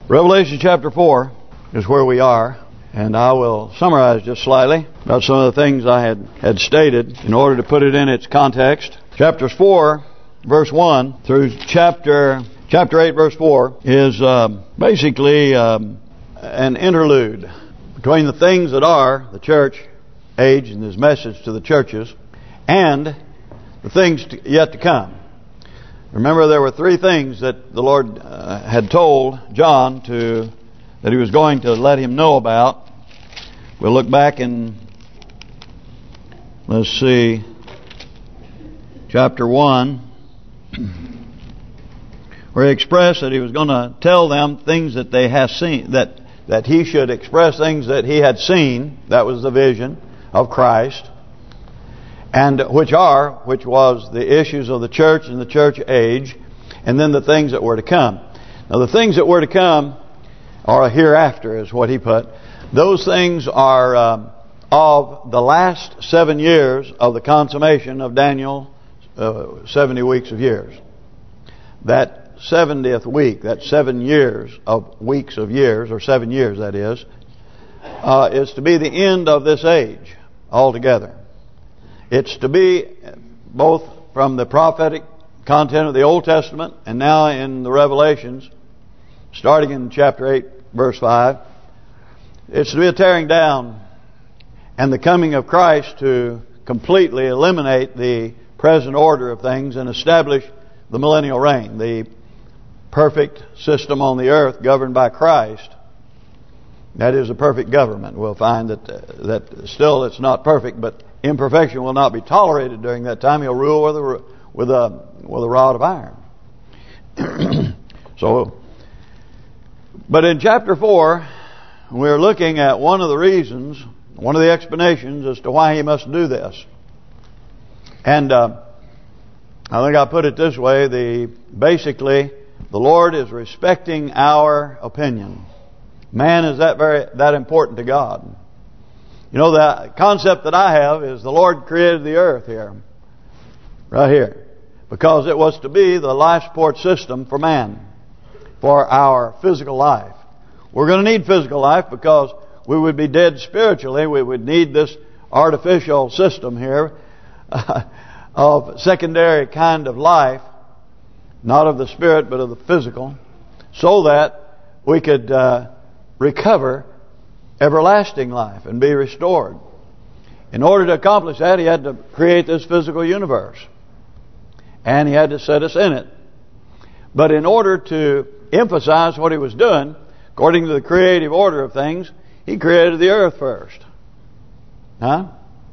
Revelation chapter 4 is where we are, and I will summarize just slightly about some of the things I had stated in order to put it in its context. Chapters 4, verse 1 through chapter 8, verse 4 is basically an interlude between the things that are the church age and His message to the churches and the things yet to come. Remember, there were three things that the Lord had told John that He was going to let him know about. We'll look back in, let's see, chapter 1, where He expressed that He was going to tell them things that they have seen, that He should express things that He had seen. That was the vision of Christ. And which was the issues of the church and the church age, and then the things that were to come. Now the things that were to come are hereafter, is what he put. Those things are of the last 7 years of the consummation of Daniel, 70 weeks of years. That 70th week, that 7 years of weeks of years, or 7 years that is to be the end of this age altogether. It's to be both from the prophetic content of the Old Testament and now in the Revelations, starting in chapter 8, verse 5. It's to be a tearing down and the coming of Christ to completely eliminate the present order of things and establish the millennial reign, the perfect system on the earth governed by Christ. That is a perfect government. We'll find that still it's not perfect, but imperfection will not be tolerated during that time. He'll rule with a rod of iron. But in chapter 4, we're looking at one of the reasons, one of the explanations as to why He must do this. And I think I put it this way: basically, the Lord is respecting our opinion. Man is that important to God. You know, the concept that I have is the Lord created the earth here, right here, because it was to be the life support system for man, for our physical life. We're going to need physical life because we would be dead spiritually. We would need this artificial system here of secondary kind of life, not of the spirit but of the physical, so that we could recover everlasting life and be restored. In order to accomplish that, He had to create this physical universe, and He had to set us in it. But in order to emphasize what He was doing, according to the creative order of things, He created the earth first. Huh?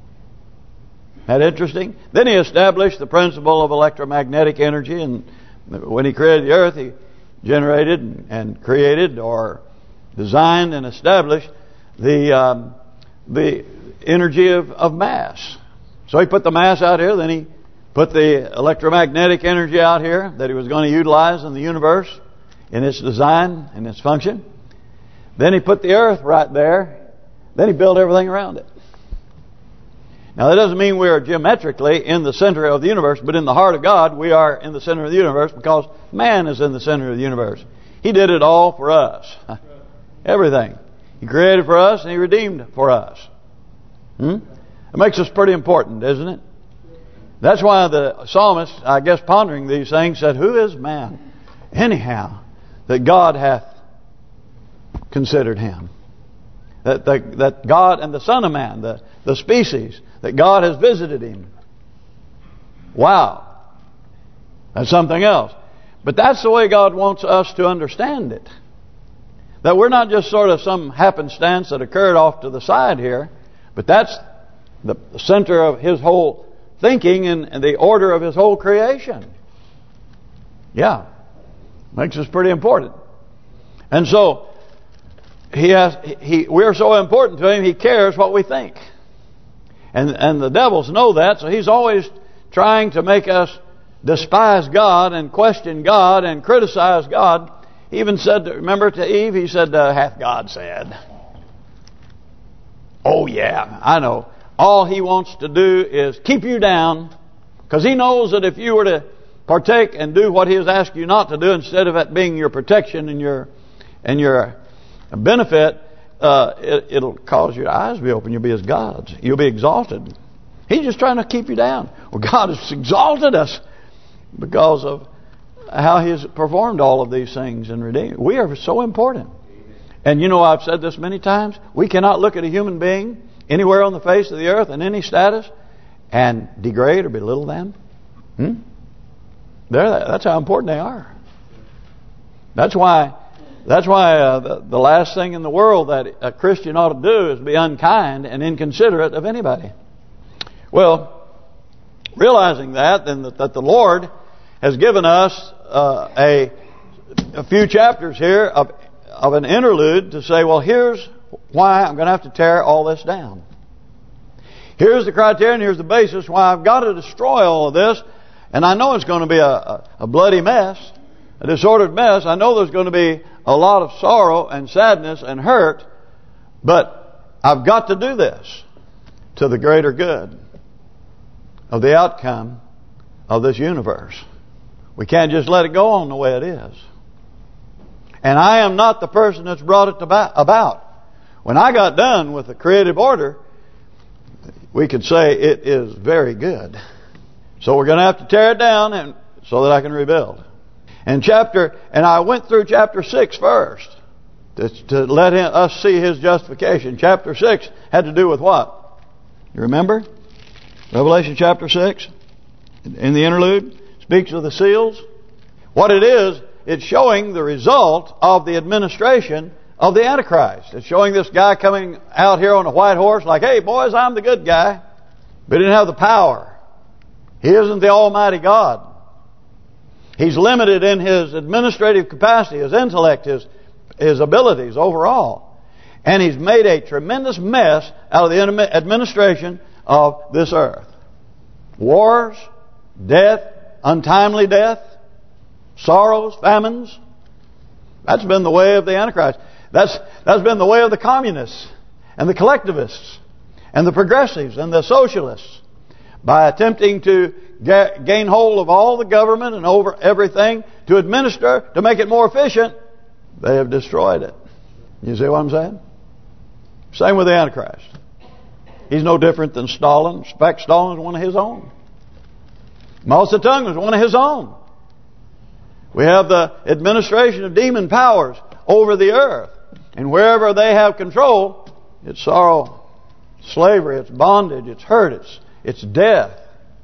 That interesting? Then He established the principle of electromagnetic energy, and when He created the earth, He generated and created or designed and established the energy of mass. So He put the mass out here, then He put the electromagnetic energy out here that He was going to utilize in the universe, in its design and its function. Then He put the earth right there. Then He built everything around it. Now that doesn't mean we are geometrically in the center of the universe, but in the heart of God we are in the center of the universe because man is in the center of the universe. He did it all for us. Everything. He created for us and He redeemed for us. It makes us pretty important, isn't it? That's why the psalmist, I guess pondering these things, said, "Who is man, anyhow, that God hath considered him?" That God and the Son of Man, the species, that God has visited him. Wow. That's something else. But that's the way God wants us to understand it. That we're not just sort of some happenstance that occurred off to the side here, but that's the center of His whole thinking and the order of His whole creation. Yeah. Makes us pretty important. And so we're so important to Him, He cares what we think. And the devils know that, so he's always trying to make us despise God and question God and criticize God. He even said, remember to Eve, he said, hath God said? Oh yeah, I know. All he wants to do is keep you down, because he knows that if you were to partake and do what he has asked you not to do, instead of it being your protection and your and your benefit, it'll cause your eyes to be open. You'll be as gods. You'll be exalted. He's just trying to keep you down. Well, God has exalted us because of how He's performed all of these things and redeemed. We are so important. And you know, I've said this many times. We cannot look at a human being anywhere on the face of the earth in any status and degrade or belittle them. That's how important they are. That's why the last thing in the world that a Christian ought to do is be unkind and inconsiderate of anybody. Well, realizing that, then that the Lord has given us a few chapters here of an interlude to say, well, here's why I'm going to have to tear all this down. Here's the criterion, here's the basis why I've got to destroy all of this. And I know it's going to be a bloody mess, a disordered mess. I know there's going to be a lot of sorrow and sadness and hurt. But I've got to do this to the greater good of the outcome of this universe. We can't just let it go on the way it is. And I am not the person that's brought it about. When I got done with the creative order, we could say it is very good. So we're going to have to tear it down and so that I can rebuild. And I went through chapter 6 first to let us see His justification. Chapter 6 had to do with what? You remember? Revelation chapter 6 in the interlude speaks of the seals. What it is, it's showing the result of the administration of the Antichrist. It's showing this guy coming out here on a white horse like, hey boys, I'm the good guy. But he didn't have the power. He isn't the Almighty God. He's limited in his administrative capacity, his intellect, his abilities overall. And he's made a tremendous mess out of the administration of this earth. Wars, death, untimely death, sorrows, famines. That's been the way of the Antichrist. That's been the way of the communists and the collectivists and the progressives and the socialists. By attempting to gain hold of all the government and over everything to administer, to make it more efficient, they have destroyed it. You see what I'm saying? Same with the Antichrist. He's no different than Stalin. In fact, Stalin was one of his own. Mao Zedong was one of his own. We have the administration of demon powers over the earth. And wherever they have control, it's sorrow, slavery, it's bondage, it's hurt, it's death.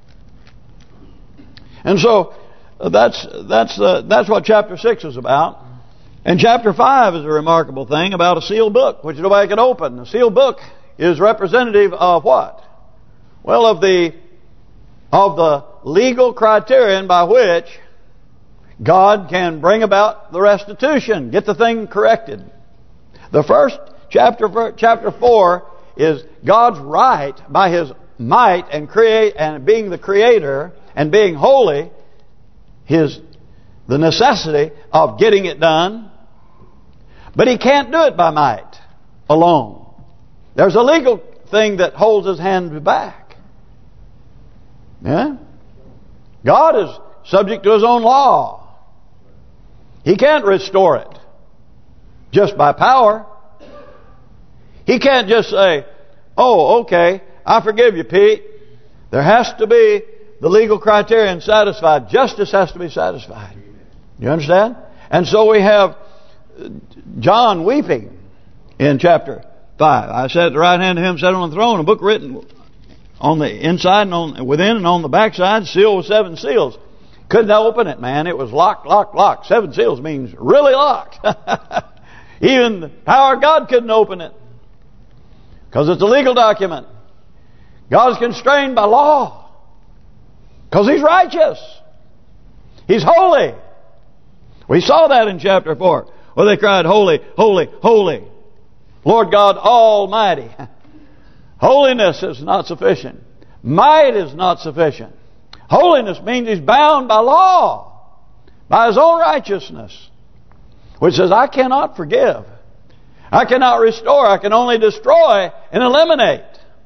And so that's what chapter 6 is about. And chapter 5 is a remarkable thing about a sealed book, which nobody can open. The sealed book is representative of what? Well, of the legal criterion by which God can bring about the restitution, get the thing corrected. The first chapter 4 is God's right by His might and being the Creator and being holy, the necessity of getting it done. But He can't do it by might alone. There's a legal thing that holds His hand back. Yeah? God is subject to His own law. He can't restore it just by power. He can't just say, oh, okay, I forgive you, Pete. There has to be the legal criterion satisfied. Justice has to be satisfied. You understand? And so we have John weeping in chapter 5. I sat at the right hand of Him sat on the throne, a book written on the inside and within and on the backside, sealed with 7 seals. Couldn't open it, man. It was locked, locked, locked. 7 seals means really locked. Even the power of God couldn't open it. Because it's a legal document. God is constrained by law. Because He's righteous. He's holy. We saw that in chapter 4. Where they cried, holy, holy, holy. Lord God Almighty. Holiness is not sufficient. Might is not sufficient. Holiness means He's bound by law. By His own righteousness. Which says, I cannot forgive. I cannot restore. I can only destroy and eliminate.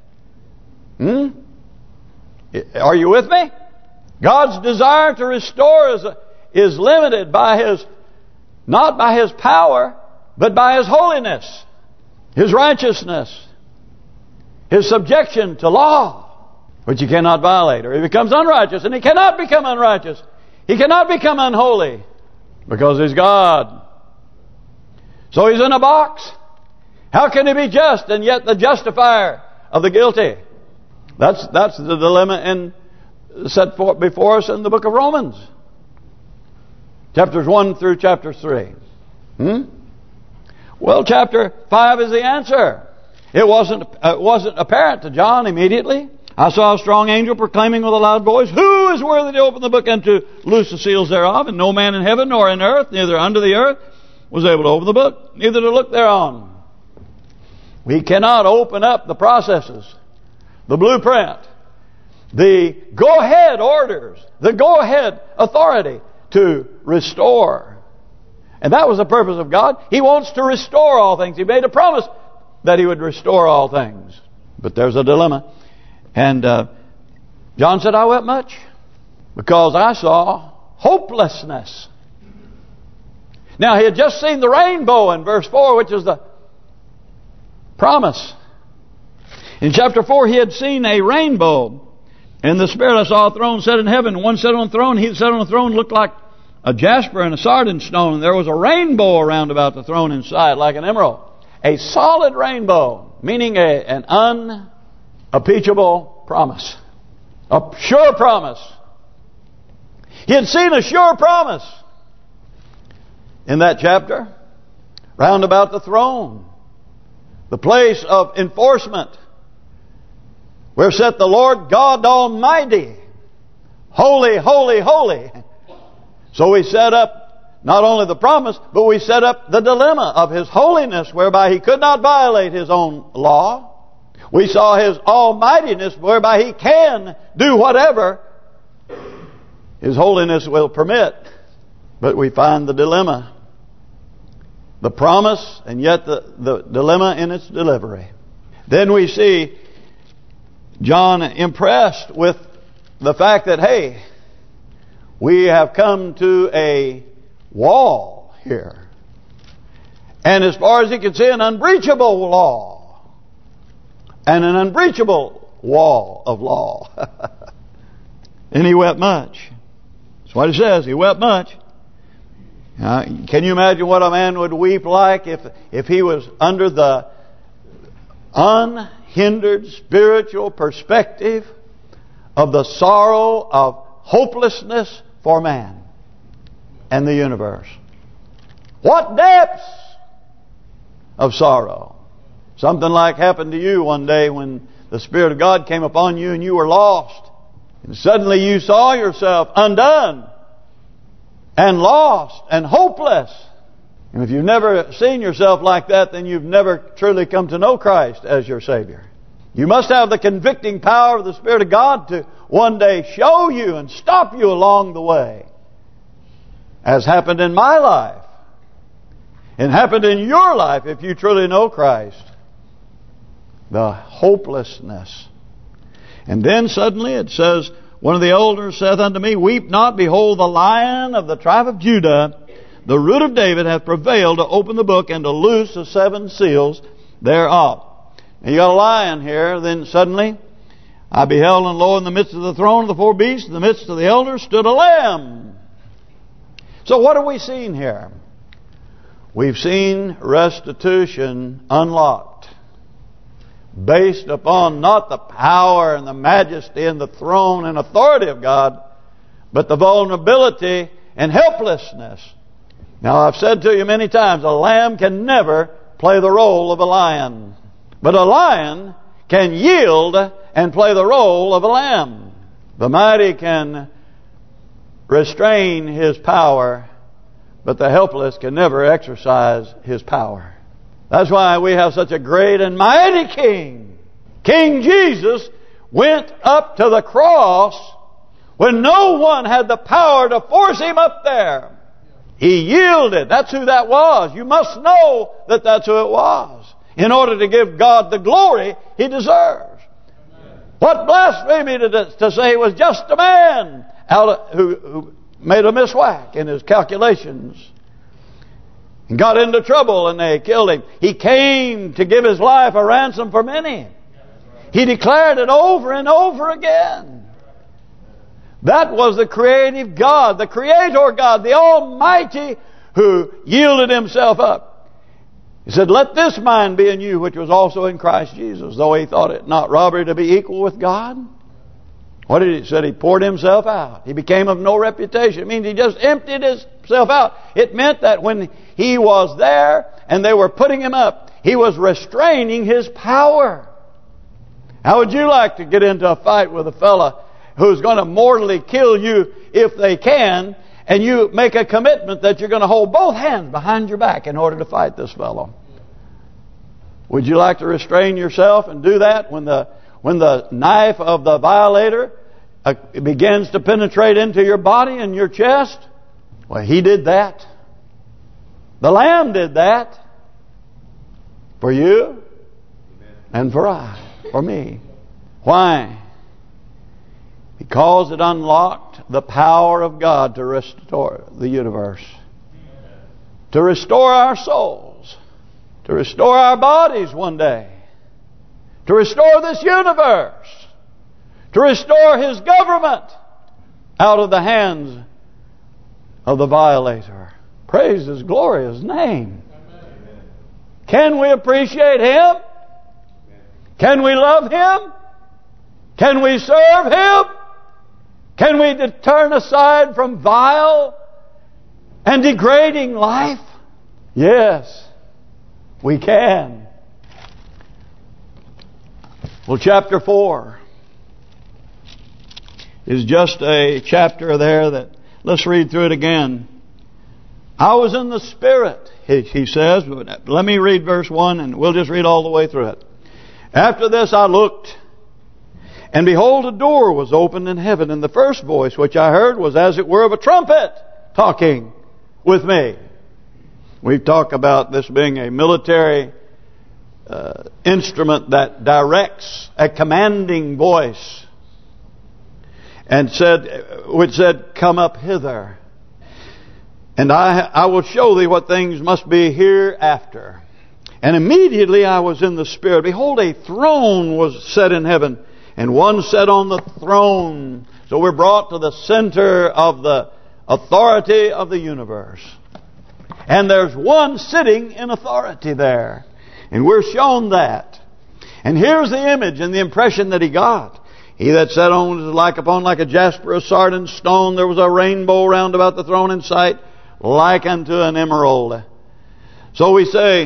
Are you with me? God's desire to restore is limited by not by His power, but by His holiness, His righteousness, His subjection to law, which He cannot violate. Or He becomes unrighteous, and He cannot become unrighteous. He cannot become unholy, because He's God. So He's in a box. How can He be just and yet the justifier of the guilty? That's the dilemma set forth before us in the book of Romans, chapters 1 through chapter 3. Well, chapter 5 is the answer. It wasn't apparent to John immediately. I saw a strong angel proclaiming with a loud voice, "Who is worthy to open the book and to loose the seals thereof? And no man in heaven nor in earth, neither under the earth, was able to open the book, neither to look thereon." We cannot open up the processes, the blueprint, the go-ahead orders, the go-ahead authority to restore. And that was the purpose of God. He wants to restore all things. He made a promise that He would restore all things. But there's a dilemma. And John said, "I wept much because I saw hopelessness." Now, he had just seen the rainbow in verse 4, which is the promise. In chapter 4, he had seen a rainbow. In the Spirit I saw a throne set in heaven. One sat on the throne. He that sat on the throne looked like a jasper and a sardine stone. There was a rainbow around about the throne inside, like an emerald. A solid rainbow, meaning an unimpeachable promise. A sure promise. He had seen a sure promise in that chapter, round about the throne, the place of enforcement, where sat the Lord God Almighty, holy, holy, holy. So we set up not only the promise, but we set up the dilemma of His holiness, whereby He could not violate His own law. We saw His almightiness, whereby He can do whatever His holiness will permit. But we find the dilemma, the promise, and yet the dilemma in its delivery. Then we see John impressed with the fact that, hey, we have come to a wall here. And as far as he could see, an unbreachable law. And an unbreachable wall of law. And he wept much. That's what it says. He wept much. Can you imagine what a man would weep like if he was under the unhindered spiritual perspective of the sorrow of hopelessness for man and the universe? What depths of sorrow. Something like happened to you one day when the Spirit of God came upon you and you were lost. And suddenly you saw yourself undone and lost and hopeless. And if you've never seen yourself like that, then you've never truly come to know Christ as your Savior. You must have the convicting power of the Spirit of God to one day show you and stop you along the way. As happened in my life. And happened in your life if you truly know Christ. The hopelessness. And then suddenly it says, one of the elders saith unto me, Weep not, behold, the Lion of the tribe of Judah, the root of David, hath prevailed to open the book and to loose the 7 seals thereof. Now you got a lion here. Then suddenly I beheld, and lo, in the midst of the throne of the 4 beasts, in the midst of the elders, stood a lamb. So what have we seen here? We've seen restitution unlocked, based upon not the power and the majesty and the throne and authority of God, but the vulnerability and helplessness. Now I've said to you many times, a lamb can never play the role of a lion. But a lion can yield and play the role of a lamb. The mighty can restrain his power, but the helpless can never exercise his power. That's why we have such a great and mighty King. King Jesus went up to the cross when no one had the power to force him up there. He yielded. That's who that was. You must know that that's who it was, in order to give God the glory He deserves. What blasphemy to say He was just a man who made a miswhack in his calculations. and got into trouble and they killed him. He came to give His life a ransom for many. He declared it over and over again. That was the creative God, the Creator God, the Almighty, who yielded Himself up. He said, let this mind be in you, which was also in Christ Jesus, though He thought it not robbery to be equal with God. What did He say? He poured Himself out. He became of no reputation. It means He just emptied Himself out. It meant that when He was there and they were putting Him up, He was restraining His power. How would you like to get into a fight with a fella who's going to mortally kill you if they can, and you make a commitment that you're going to hold both hands behind your back in order to fight this fellow? Would you like to restrain yourself and do that when the knife of the violator begins to penetrate into your body and your chest? Well, He did that. The Lamb did that for you and for me. Why? Because it unlocked the power of God to restore the universe. To restore our souls. To restore our bodies one day. To restore this universe. To restore His government out of the hands of the violator. Praise His glorious name. Can we appreciate Him? Can we love Him? Can we serve Him? Can we turn aside from vile and degrading life? Yes, we can. Well, chapter 4 is just a chapter there that, let's read through it again. I was in the Spirit, he says. Let me read verse 1 and we'll just read all the way through it. After this I looked, and behold, a door was opened in heaven, and the first voice which I heard was as it were of a trumpet talking with me. We've talked about this being a military instrument that directs, a commanding voice, and which said, come up hither, and I will show thee what things must be hereafter. And immediately I was in the Spirit. Behold, a throne was set in heaven, and one sat on the throne. So we're brought to the center of the authority of the universe. And there's one sitting in authority there. And we're shown that. And here's the image and the impression that he got. He that sat on was like a jasper, a sardine stone. There was a rainbow round about the throne in sight, like unto an emerald. So we say,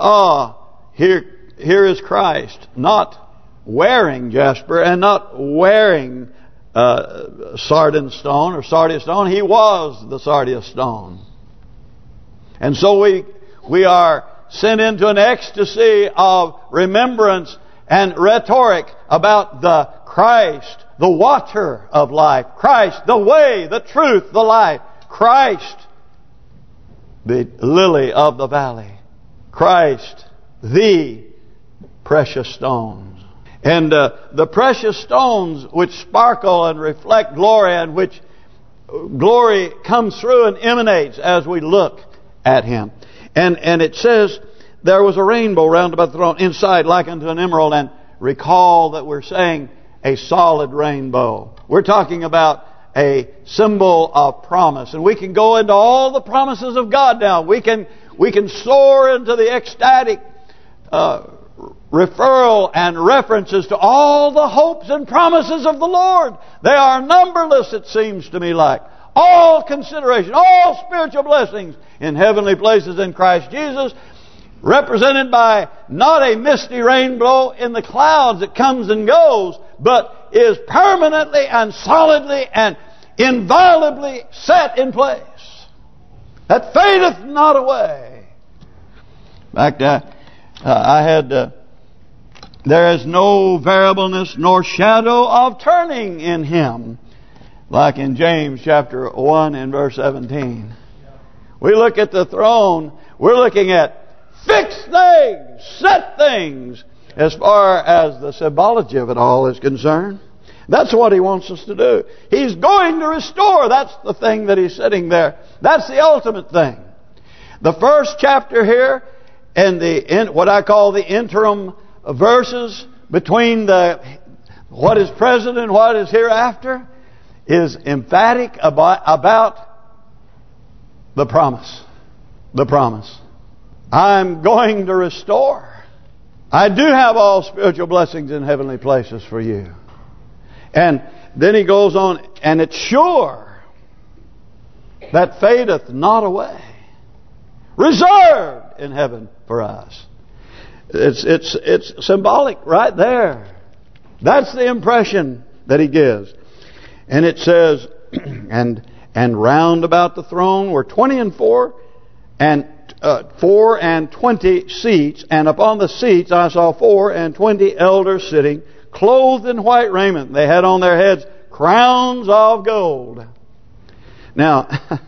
here is Christ, not wearing jasper and not wearing sardine stone or sardius stone. He was the sardius stone. And so we are sent into an ecstasy of remembrance and rhetoric about the Christ, the water of life. Christ, the way, the truth, the life. Christ, the lily of the valley. Christ, the precious stones. And the precious stones which sparkle and reflect glory, and which glory comes through and emanates as we look at Him. And it says, there was a rainbow round about the throne, inside like unto an emerald. And recall that we're saying a solid rainbow. We're talking about a symbol of promise. And we can go into all the promises of God now. We can soar into the ecstatic referral and references to all the hopes and promises of the Lord. They are numberless, it seems to me like. All consideration, all spiritual blessings in heavenly places in Christ Jesus, represented by not a misty rainbow in the clouds that comes and goes, but is permanently and solidly and inviolably set in place, that fadeth not away. In fact, I had there is no variableness nor shadow of turning in Him, like in James chapter 1 and verse 17. We look at the throne, we're looking at fixed things, set things, as far as the symbology of it all is concerned. That's what He wants us to do. He's going to restore. That's the thing that He's sitting there. That's the ultimate thing. The first chapter here, and what I call the interim verses between what is present and what is hereafter, is emphatic about the promise. The promise. I'm going to restore. I do have all spiritual blessings in heavenly places for you. And then he goes on, and it's sure that fadeth not away, reserved in heaven for us. It's symbolic right there. That's the impression that he gives. And it says, and round about the throne were 24 and 24 seats, and upon the seats I saw 24 elders sitting, clothed in white raiment. They had on their heads crowns of gold. Now,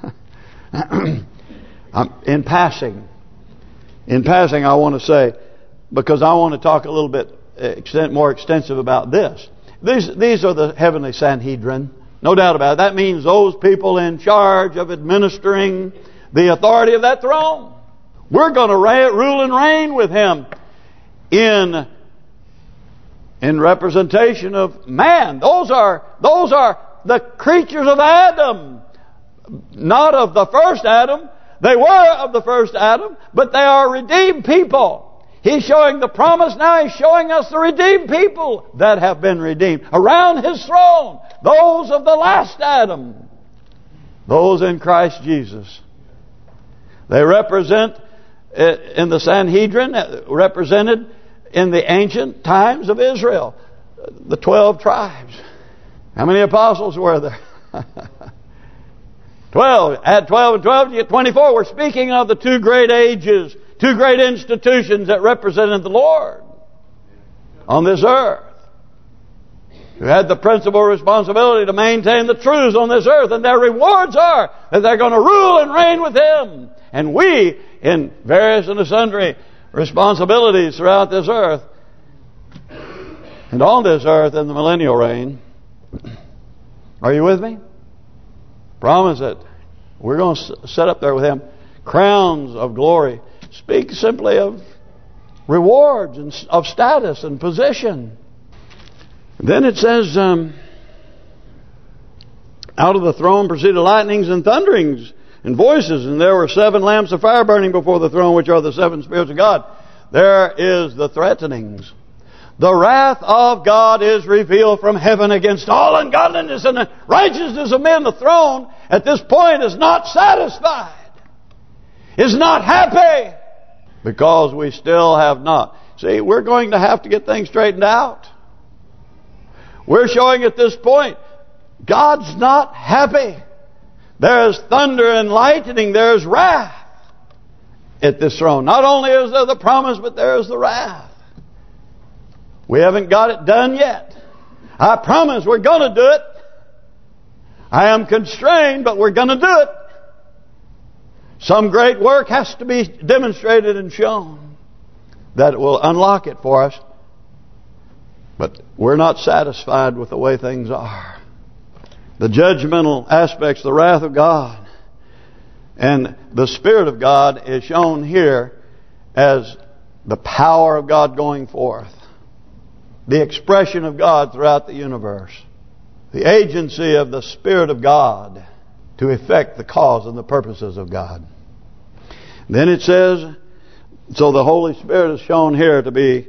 in passing, I want to say, because I want to talk a little bit more extensive about this. These are the heavenly Sanhedrin, no doubt about it. That means those people in charge of administering the authority of that throne. We're going to rule and reign with Him in representation of man. Those are the creatures of Adam, not of the first Adam. They were of the first Adam, but they are redeemed people. He's showing the promise now. He's showing us the redeemed people that have been redeemed around His throne. Those of the last Adam. Those in Christ Jesus. They represent in the Sanhedrin, represented in the ancient times of Israel, the 12 tribes. How many apostles were there? 12. Add 12 and 12, you get 24. We're speaking of the two great ages, two great institutions that represented the Lord on this earth, who had the principal responsibility to maintain the truths on this earth. And their rewards are that they're going to rule and reign with Him. And we, in various and sundry responsibilities throughout this earth, and on this earth in the millennial reign. Are you with me? Promise that we're going to set up there with Him crowns of glory. Speak simply of rewards and of status and position. Then it says, out of the throne proceeded lightnings and thunderings and voices, and there were 7 lamps of fire burning before the throne, which are the 7 spirits of God. There is the threatenings. The wrath of God is revealed from heaven against all ungodliness and righteousness of men. The throne at this point is not satisfied, is not happy, because we still have not. See, we're going to have to get things straightened out. We're showing at this point, God's not happy. There's thunder and lightning. There's wrath at this throne. Not only is there the promise, but there's the wrath. We haven't got it done yet. I promise we're going to do it. I am constrained, but we're going to do it. Some great work has to be demonstrated and shown that will unlock it for us. But we're not satisfied with the way things are. The judgmental aspects, the wrath of God, and the Spirit of God is shown here as the power of God going forth. The expression of God throughout the universe. The agency of the Spirit of God to effect the cause and the purposes of God. Then it says, so the Holy Spirit is shown here to be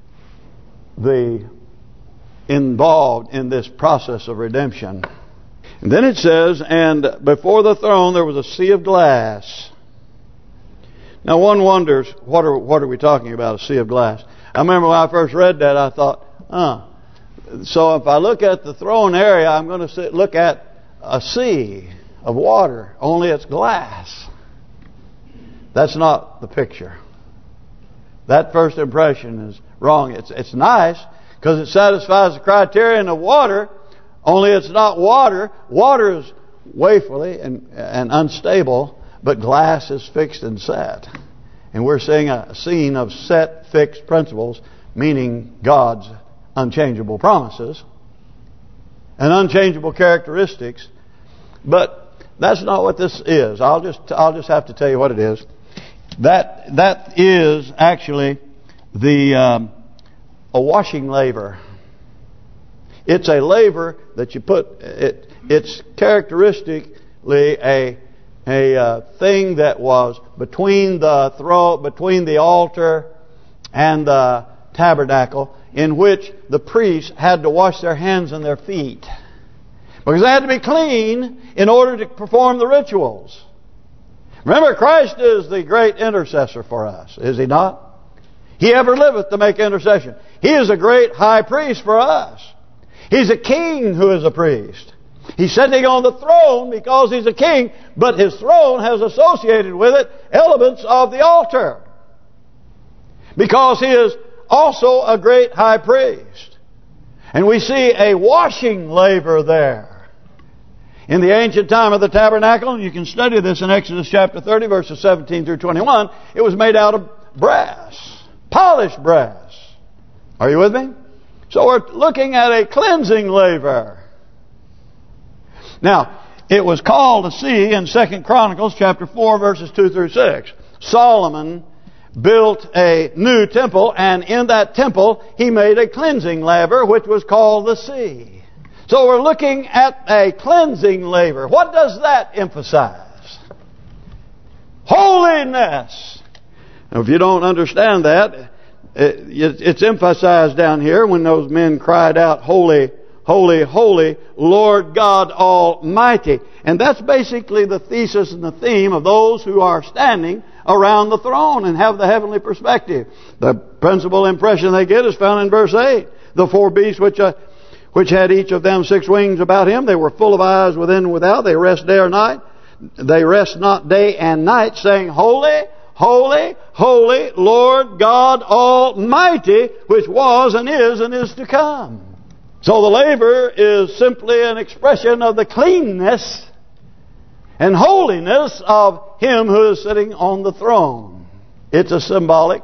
involved in this process of redemption. And then it says, and before the throne there was a sea of glass. Now one wonders, what are we talking about, a sea of glass? I remember when I first read that, I thought, so if I look at the throne area, I'm going to look at a sea of water, only it's glass. That's not the picture. That first impression is wrong. It's nice because it satisfies the criterion of water, only it's not water. Water is waferly and unstable, but glass is fixed and set. And we're seeing a scene of set, fixed principles, meaning God's unchangeable promises and unchangeable characteristics. But that's not what this is. I'll just have to tell you what it is. That is actually a washing laver. It's a laver that you put. It's characteristically a thing that was between the altar and the tabernacle, in which the priests had to wash their hands and their feet, because they had to be clean in order to perform the rituals. Remember, Christ is the great intercessor for us, is He not? He ever liveth to make intercession. He is a great high priest for us. He's a king who is a priest. He's sitting on the throne because He's a king, but His throne has associated with it elements of the altar, because He is also a great high priest. And we see a washing laver there. In the ancient time of the tabernacle, and you can study this in Exodus chapter 30, verses 17 through 21, it was made out of brass, polished brass. Are you with me? So we're looking at a cleansing laver. Now, it was called a sea in 2 Chronicles chapter 4, verses 2 through 6. Solomon built a new temple, and in that temple he made a cleansing laver, which was called the sea. So we're looking at a cleansing laver. What does that emphasize? Holiness. Now, if you don't understand that, it's emphasized down here when those men cried out, "Holy, holy, holy, Lord God Almighty." And that's basically the thesis and the theme of those who are standing around the throne and have the heavenly perspective. The principal impression they get is found in verse 8. The four beasts which had each of them 6 wings about him, they were full of eyes within and without. They rest day or night. They rest not day and night, saying, "Holy, holy, holy, Lord God Almighty, which was and is to come." So the laver is simply an expression of the cleanness and holiness of Him who is sitting on the throne. It's a symbolic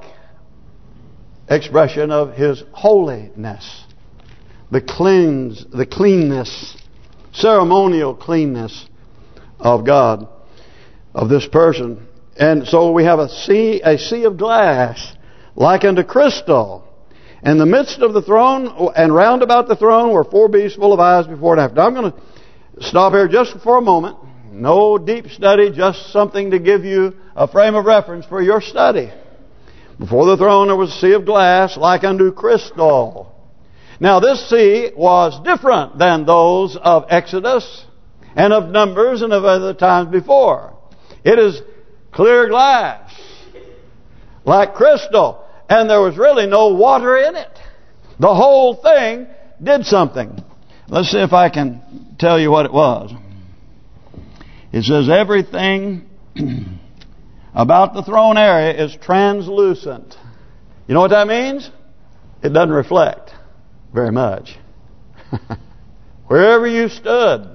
expression of His holiness. The cleanness, ceremonial cleanness of God, of this person. And so we have a sea of glass, like unto crystal. In the midst of the throne and round about the throne were 4 beasts full of eyes before and after. Now I'm going to stop here just for a moment. No deep study, just something to give you a frame of reference for your study. Before the throne there was a sea of glass, like unto crystal. Now this sea was different than those of Exodus and of Numbers and of other times before. It is clear glass, like crystal, and there was really no water in it. The whole thing did something. Let's see if I can tell you what it was. It says everything about the throne area is translucent. You know what that means? It doesn't reflect very much. Wherever you stood,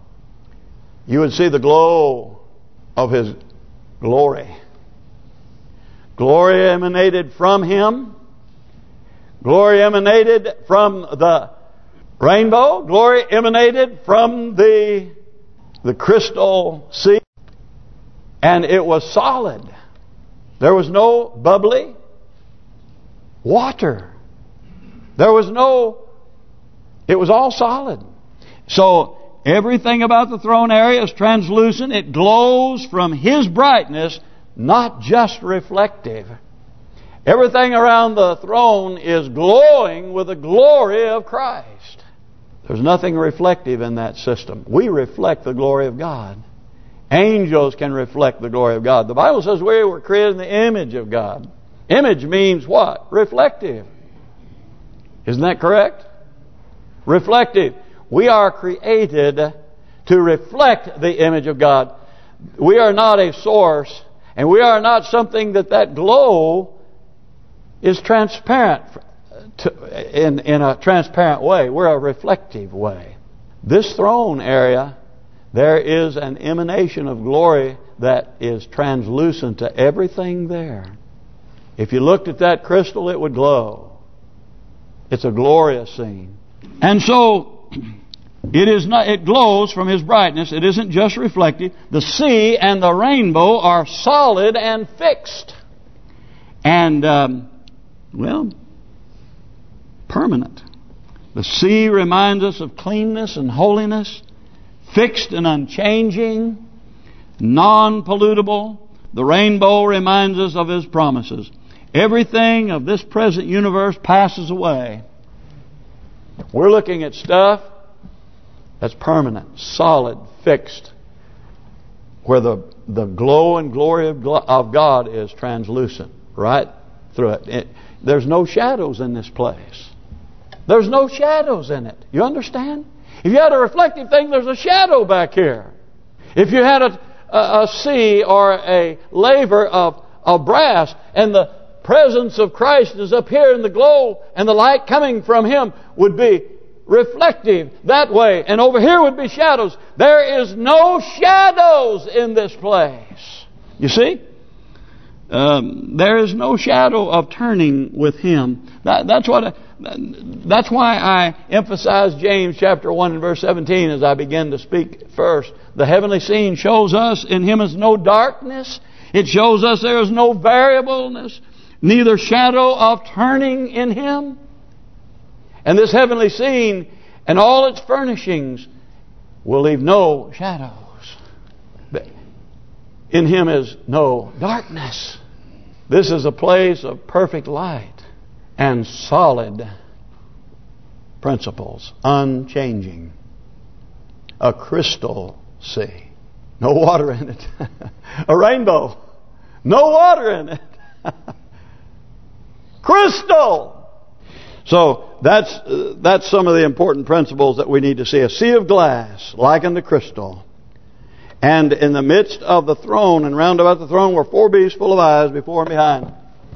you would see the glow of His glory. Glory emanated from Him. Glory emanated from the rainbow. Glory emanated from the crystal sea. And it was solid. There was no bubbly water. There was it was all solid. So everything about the throne area is translucent. It glows from His brightness, not just reflective. Everything around the throne is glowing with the glory of Christ. There's nothing reflective in that system. We reflect the glory of God. Angels can reflect the glory of God. The Bible says we were created in the image of God. Image means what? Reflective. Isn't that correct? Reflective. We are created to reflect the image of God. We are not a source, and we are not something that glow is transparent in a transparent way. We're a reflective way. This throne area, there is an emanation of glory that is translucent to everything there. If you looked at that crystal, it would glow. It's a glorious scene. And so, It is not. It glows from His brightness. It isn't just reflective. The sea and the rainbow are solid and fixed. And, permanent. The sea reminds us of cleanness and holiness. Fixed and unchanging. Non-pollutable. The rainbow reminds us of His promises. Everything of this present universe passes away. We're looking at stuff that's permanent, solid, fixed, where the glow and glory of God is translucent right through it. There's no shadows in this place. There's no shadows in it. You understand? If you had a reflective thing, there's a shadow back here. If you had a sea or a laver of brass, and the presence of Christ is up here in the glow, and the light coming from Him would be reflective that way, and over here would be shadows. There is no shadows in this place. You see? There is no shadow of turning with Him. That's why I emphasize James chapter 1 and verse 17 as I begin to speak first. The heavenly scene shows us in Him is no darkness. It shows us there is no variableness, neither shadow of turning in Him. And this heavenly scene and all its furnishings will leave no shadows. In Him is no darkness. This is a place of perfect light and solid principles, unchanging. A crystal sea. No water in it. A rainbow. No water in it. Crystal. So that's some of the important principles that we need to see. A sea of glass, like unto crystal. And in the midst of the throne and round about the throne were 4 beasts full of eyes before and behind.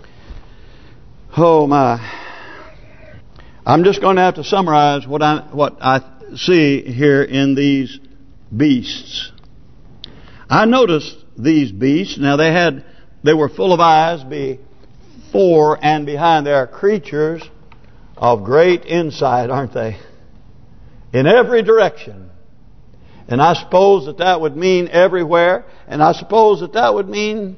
Oh my. I'm just going to have to summarize what I see here in these beasts. I noticed these beasts. Now they were full of eyes before and behind. They are creatures of great insight, aren't they? In every direction. And I suppose that would mean everywhere. And I suppose that would mean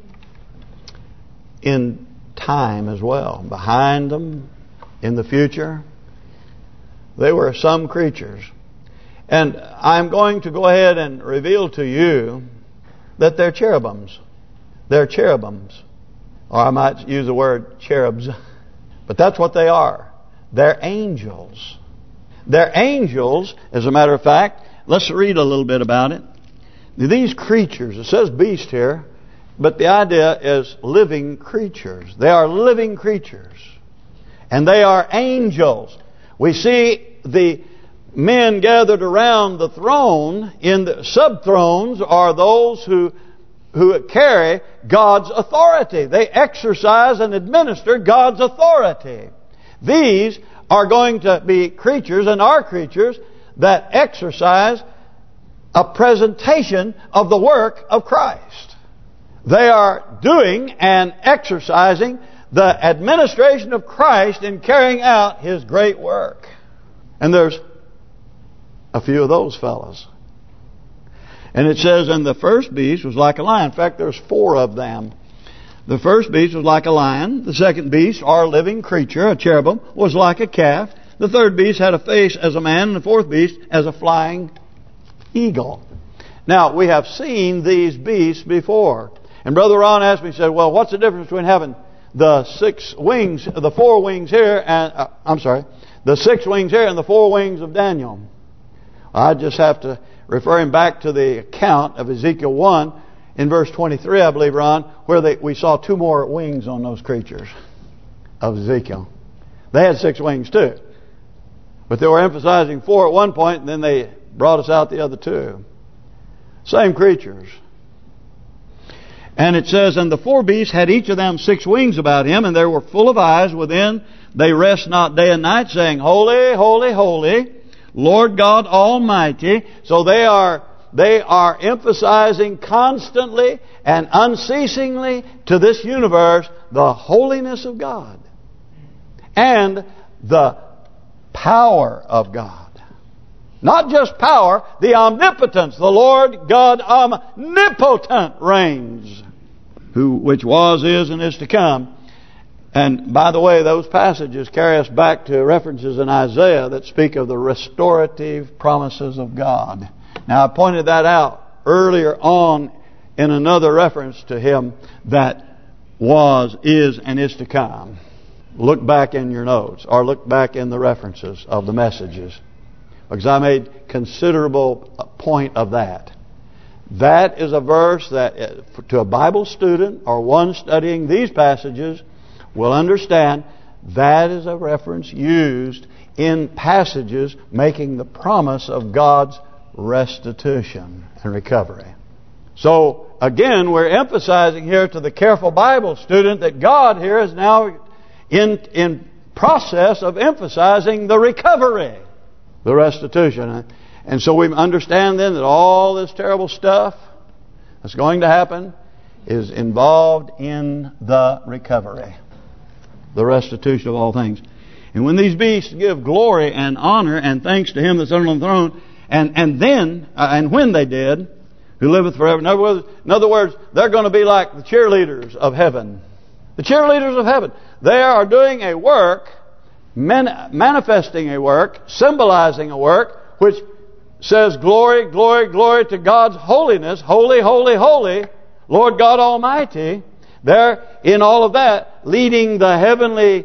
in time as well. Behind them, in the future. They were some creatures. And I'm going to go ahead and reveal to you that they're cherubims. They're cherubims. Or I might use the word cherubs. But that's what they are. They're angels. They're angels, as a matter of fact. Let's read a little bit about it. These creatures, it says beast here, but the idea is living creatures. They are living creatures. And they are angels. We see the men gathered around the throne. In the sub-thrones are those who carry God's authority. They exercise and administer God's authority. These are going to be creatures and are creatures that exercise a presentation of the work of Christ. They are doing and exercising the administration of Christ in carrying out His great work. And there's a few of those fellows. And it says, and the first beast was like a lion. In fact, there's 4 of them. The first beast was like a lion. The second beast, our living creature, a cherubim, was like a calf. The third beast had a face as a man. And the fourth beast as a flying eagle. Now, we have seen these beasts before. And Brother Ron asked me, he said, well, what's the difference between having the 6 wings, the 4 wings here, and the 6 wings here and the 4 wings of Daniel? I just have to refer him back to the account of Ezekiel 1 in verse 23, I believe, Ron, where we saw 2 more wings on those creatures of Ezekiel. They had 6 wings too. But they were emphasizing 4 at one point, and then they brought us out the other 2. Same creatures. And it says, and the 4 beasts had each of them 6 wings about him, and they were full of eyes within. They rest not day and night, saying, Holy, holy, holy, Lord God Almighty. So they are emphasizing constantly and unceasingly to this universe the holiness of God and the power of God. Not just power, the omnipotence. The Lord God omnipotent reigns, which was, is, and is to come. And by the way, those passages carry us back to references in Isaiah that speak of the restorative promises of God. Now, I pointed that out earlier on in another reference to Him that was, is, and is to come. Look back in your notes, or look back in the references of the messages, because I made considerable point of that. That is a verse that, to a Bible student or one studying these passages, will understand that is a reference used in passages making the promise of God's restitution and recovery. So, again, we're emphasizing here to the careful Bible student that God here is now in process of emphasizing the recovery, the restitution. And so we understand then that all this terrible stuff that's going to happen is involved in the recovery, the restitution of all things. And when these beasts give glory and honor and thanks to Him that's on the throne, and when they did, who liveth forever. In other words, they're going to be like the cheerleaders of heaven. The cheerleaders of heaven. They are doing a work, manifesting a work, symbolizing a work, which says glory, glory, glory to God's holiness. Holy, holy, holy, Lord God Almighty. They're in all of that, leading the heavenly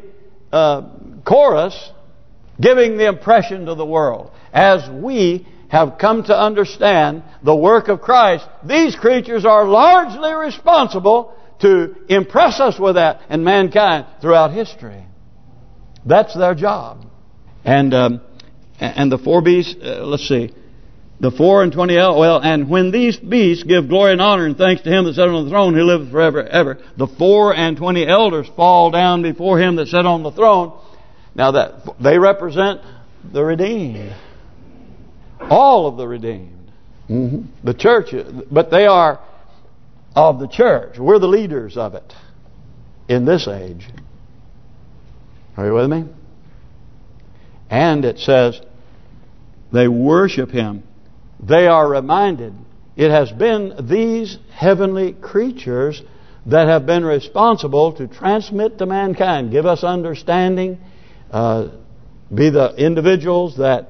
chorus, giving the impression to the world. As we have come to understand the work of Christ, these creatures are largely responsible to impress us with that and mankind throughout history. That's their job. And the four beasts, let's see, the 24, and when these beasts give glory and honor and thanks to Him that sat on the throne, who liveth forever and ever, the 24 elders fall down before Him that sat on the throne. Now that they represent the redeemed, all of the redeemed, the church, but they are of the church. We're the leaders of it in this age. Are you with me? And it says they worship Him. They are reminded it has been these heavenly creatures that have been responsible to transmit to mankind, give us understanding, be the individuals that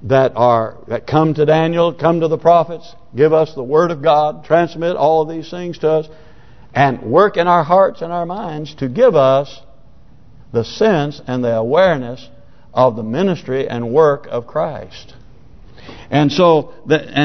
come to Daniel, come to the prophets, give us the Word of God, transmit all of these things to us, and work in our hearts and our minds to give us the sense and the awareness of the ministry and work of Christ. And so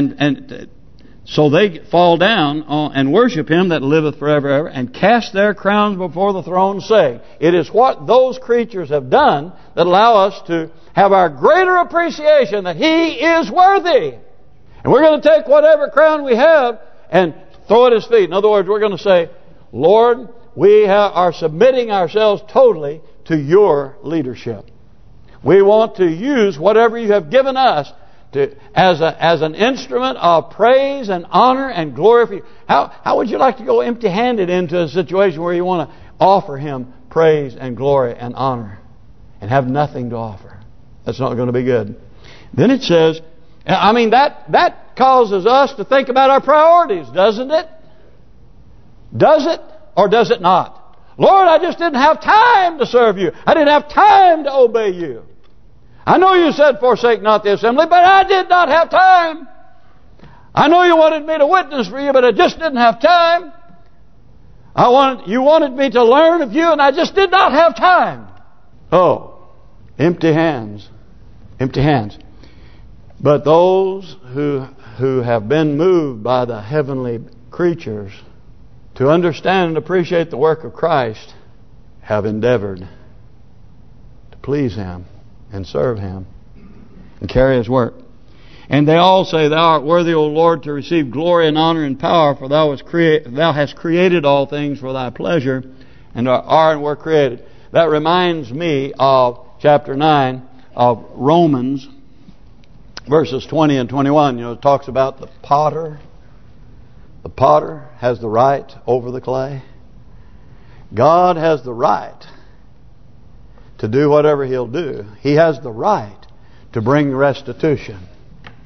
so they fall down and worship Him that liveth forever and ever, and cast their crowns before the throne, saying, it is what those creatures have done that allow us to have our greater appreciation that He is worthy. And we're going to take whatever crown we have and throw it at His feet. In other words, we're going to say, Lord, we are submitting ourselves totally to Your leadership. We want to use whatever You have given us as an instrument of praise and honor and glory for You. How would you like to go empty-handed into a situation where you want to offer Him praise and glory and honor and have nothing to offer? That's not going to be good. Then it says, I mean, that causes us to think about our priorities, doesn't it? Does it or does it not? Lord, I just didn't have time to serve You. I didn't have time to obey You. I know You said, forsake not the assembly, but I did not have time. I know You wanted me to witness for You, but I just didn't have time. You wanted me to learn of You, and I just did not have time. Oh, empty hands. Empty hands. But those who have been moved by the heavenly creatures to understand and appreciate the work of Christ have endeavored to please Him and serve Him and carry His work. And they all say, Thou art worthy, O Lord, to receive glory and honor and power, for Thou hast created all things for Thy pleasure, and are and were created. That reminds me of chapter 9 of Romans, verses 20 and 21. It talks about the potter. The potter has the right over the clay. God has the right to do whatever He'll do. He has the right to bring restitution.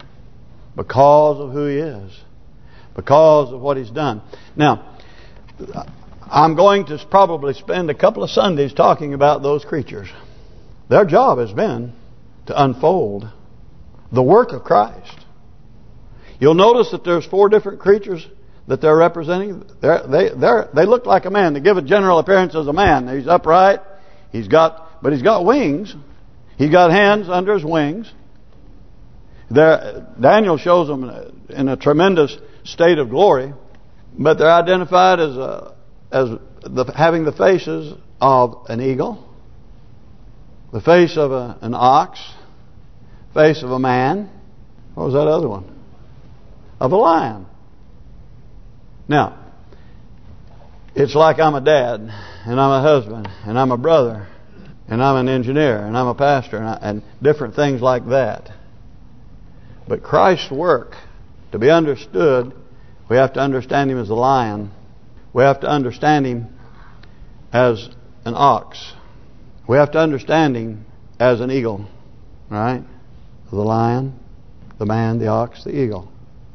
because of who He is, because of what He's done. Now, I'm going to probably spend a couple of Sundays talking about those creatures. Their job has been to unfold the work of Christ. You'll notice that there's 4 different creatures that they're representing. They look like a man. They give a general appearance as a man. He's upright. But he's got wings. He's got hands under his wings. Daniel shows them in a tremendous state of glory, but they're identified as having the faces of an eagle, the face of an ox, face of a man. What was that other one? Of a lion. Now, it's like I'm a dad, and I'm a husband, and I'm a brother, and I'm an engineer, and I'm a pastor, and different things like that. But Christ's work, to be understood, we have to understand Him as a lion. We have to understand Him as an ox. We have to understand Him as an eagle, right? The lion, the man, the ox, the eagle.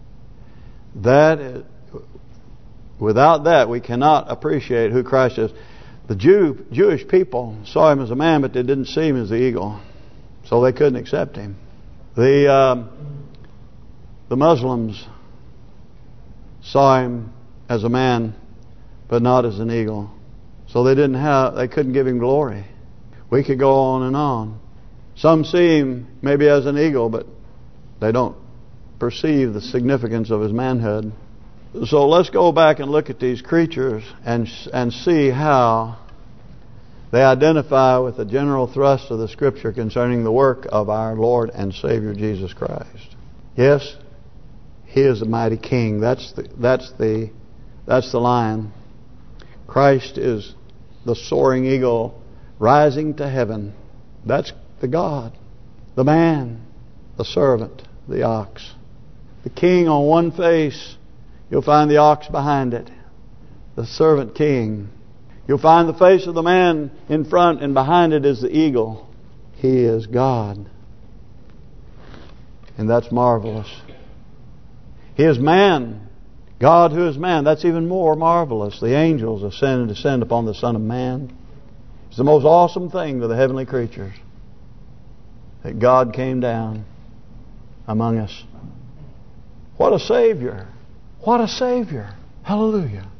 Without that, we cannot appreciate who Christ is. The Jewish people saw Him as a man, but they didn't see Him as the eagle, so they couldn't accept Him. The Muslims saw Him as a man, but not as an eagle, so they couldn't give Him glory. We could go on and on. Some see Him maybe as an eagle, but they don't perceive the significance of His manhood. So let's go back and look at these creatures and see how they identify with the general thrust of the Scripture concerning the work of our Lord and Savior Jesus Christ. Yes, He is the mighty King. That's the lion. Christ is the soaring eagle rising to heaven. That's the God, the man, the servant, the ox. The king on one face, you'll find the ox behind it. The servant king. You'll find the face of the man in front, and behind it is the eagle. He is God. And that's marvelous. He is man. God who is man. That's even more marvelous. The angels ascend and descend upon the Son of Man. It's the most awesome thing to the heavenly creatures, that God came down among us. What a Savior. What a Savior. Hallelujah.